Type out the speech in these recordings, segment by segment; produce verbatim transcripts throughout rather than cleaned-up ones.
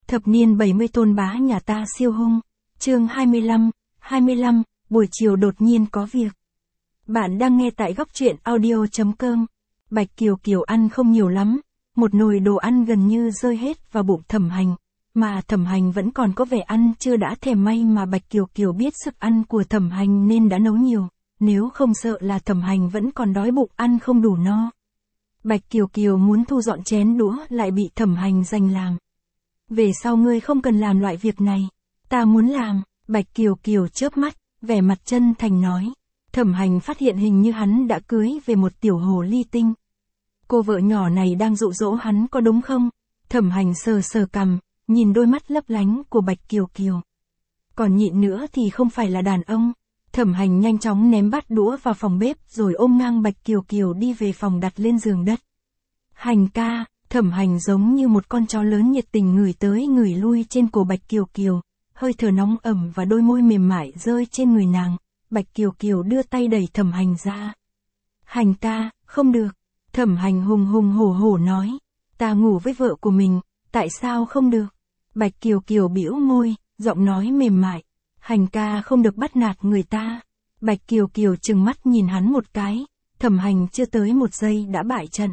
Thập niên bảy mươi tôn bá nhà ta siêu hung. Chương hai mươi lăm, hai mươi lăm, buổi chiều đột nhiên có việc. Bạn đang nghe tại góc truyện audio chấm com. Bạch Kiều Kiều ăn không nhiều lắm, một nồi đồ ăn gần như rơi hết vào bụng Thẩm Hành, mà Thẩm Hành vẫn còn có vẻ ăn chưa đã thèm. May mà Bạch Kiều Kiều biết sức ăn của Thẩm Hành nên đã nấu nhiều, nếu không sợ là Thẩm Hành vẫn còn đói bụng ăn không đủ no. Bạch Kiều Kiều muốn thu dọn chén đũa lại bị Thẩm Hành giành làm. Về sau ngươi không cần làm loại việc này, ta muốn làm. Bạch Kiều Kiều chớp mắt, vẻ mặt chân thành nói. Thẩm Hành phát hiện hình như hắn đã cưới về một tiểu hồ ly tinh. Cô vợ nhỏ này đang dụ dỗ hắn có đúng không? Thẩm Hành sờ sờ cằm, nhìn đôi mắt lấp lánh của Bạch Kiều Kiều. Còn nhịn nữa thì không phải là đàn ông. Thẩm Hành nhanh chóng ném bát đũa vào phòng bếp rồi ôm ngang Bạch Kiều Kiều đi về phòng đặt lên giường đất. Hành ca, Thẩm Hành giống như một con chó lớn nhiệt tình ngửi tới ngửi lui trên cổ Bạch Kiều Kiều, hơi thở nóng ẩm và đôi môi mềm mại rơi trên người nàng. Bạch Kiều Kiều đưa tay đẩy Thẩm Hành ra. Hành ca, không được. Thẩm Hành hùng hùng hổ hổ nói. Ta ngủ với vợ của mình, tại sao không được? Bạch Kiều Kiều bĩu môi, giọng nói mềm mại. Hành ca không được bắt nạt người ta. Bạch Kiều Kiều trừng mắt nhìn hắn một cái. Thẩm Hành chưa tới một giây đã bại trận.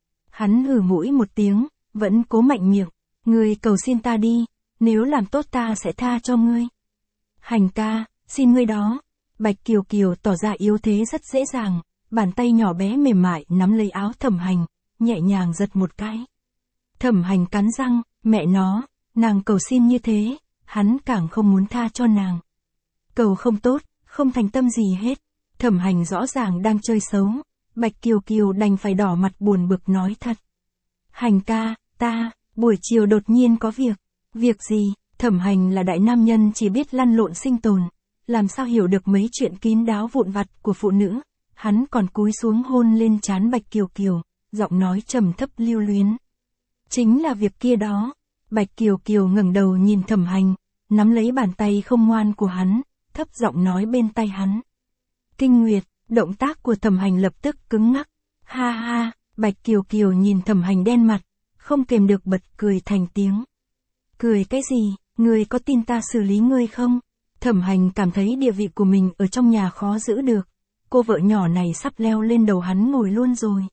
Hắn hừ mũi một tiếng, vẫn cố mạnh miệng. Ngươi cầu xin ta đi, nếu làm tốt ta sẽ tha cho ngươi. Hành ca, xin ngươi đó. Bạch Kiều Kiều tỏ ra yếu thế rất dễ dàng, bàn tay nhỏ bé mềm mại nắm lấy áo Thẩm Hành, nhẹ nhàng giật một cái. Thẩm Hành cắn răng, mẹ nó, nàng cầu xin như thế, hắn càng không muốn tha cho nàng. Cầu không tốt, không thành tâm gì hết. Thẩm Hành rõ ràng đang chơi xấu. Bạch Kiều Kiều đành phải đỏ mặt buồn bực nói thật. Hành ca, ta, buổi chiều đột nhiên có việc. Việc gì? Thẩm Hành là đại nam nhân chỉ biết lăn lộn sinh tồn, làm sao hiểu được mấy chuyện kín đáo vụn vặt của phụ nữ. Hắn còn cúi xuống hôn lên trán Bạch Kiều Kiều, giọng nói trầm thấp lưu luyến. Chính là việc kia đó. Bạch Kiều Kiều ngẩng đầu nhìn Thẩm Hành, nắm lấy bàn tay không ngoan của hắn, thấp giọng nói bên tai hắn. Kinh Nguyệt. Động tác của Thẩm Hành lập tức cứng ngắc. Ha ha, Bạch Kiều Kiều nhìn Thẩm Hành đen mặt, không kềm được bật cười thành tiếng. Cười cái gì, ngươi có tin ta xử lý ngươi không? Thẩm Hành cảm thấy địa vị của mình ở trong nhà khó giữ được. Cô vợ nhỏ này sắp leo lên đầu hắn ngồi luôn rồi.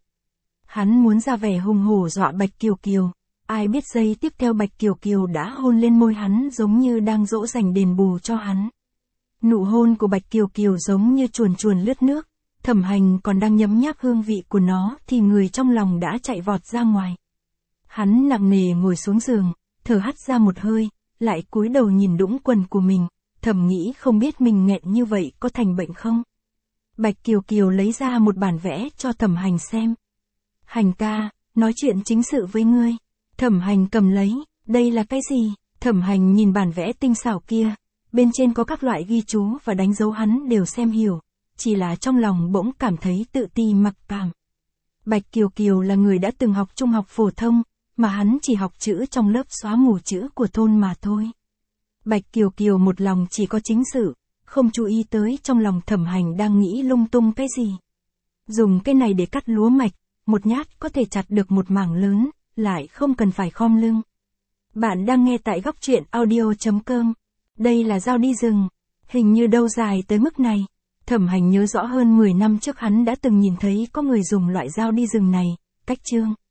Hắn muốn ra vẻ hùng hổ dọa Bạch Kiều Kiều. Ai biết giây tiếp theo Bạch Kiều Kiều đã hôn lên môi hắn giống như đang dỗ dành đền bù cho hắn. Nụ hôn của Bạch Kiều Kiều giống như chuồn chuồn lướt nước. Thẩm Hành còn đang nhấm nháp hương vị của nó thì người trong lòng đã chạy vọt ra ngoài. Hắn nặng nề ngồi xuống giường, thở hắt ra một hơi, lại cúi đầu nhìn đũng quần của mình, thầm nghĩ không biết mình nghẹn như vậy có thành bệnh không. Bạch Kiều Kiều lấy ra một bản vẽ cho Thẩm Hành xem. Hành ca, nói chuyện chính sự với ngươi. Thẩm Hành cầm lấy, đây là cái gì? Thẩm Hành nhìn bản vẽ tinh xảo kia, bên trên có các loại ghi chú và đánh dấu hắn đều xem hiểu. Chỉ là trong lòng bỗng cảm thấy tự ti mặc cảm. Bạch Kiều Kiều là người đã từng học trung học phổ thông, mà hắn chỉ học chữ trong lớp xóa mù chữ của thôn mà thôi. Bạch Kiều Kiều một lòng chỉ có chính sự, không chú ý tới trong lòng Thẩm Hành đang nghĩ lung tung cái gì. Dùng cái này để cắt lúa mạch, một nhát có thể chặt được một mảng lớn, lại không cần phải khom lưng. Bạn đang nghe tại góc truyện audio chấm com. Đây là dao đi rừng, hình như đâu dài tới mức này. Thẩm Hành nhớ rõ hơn mười năm trước hắn đã từng nhìn thấy có người dùng loại dao đi rừng này, cách chương.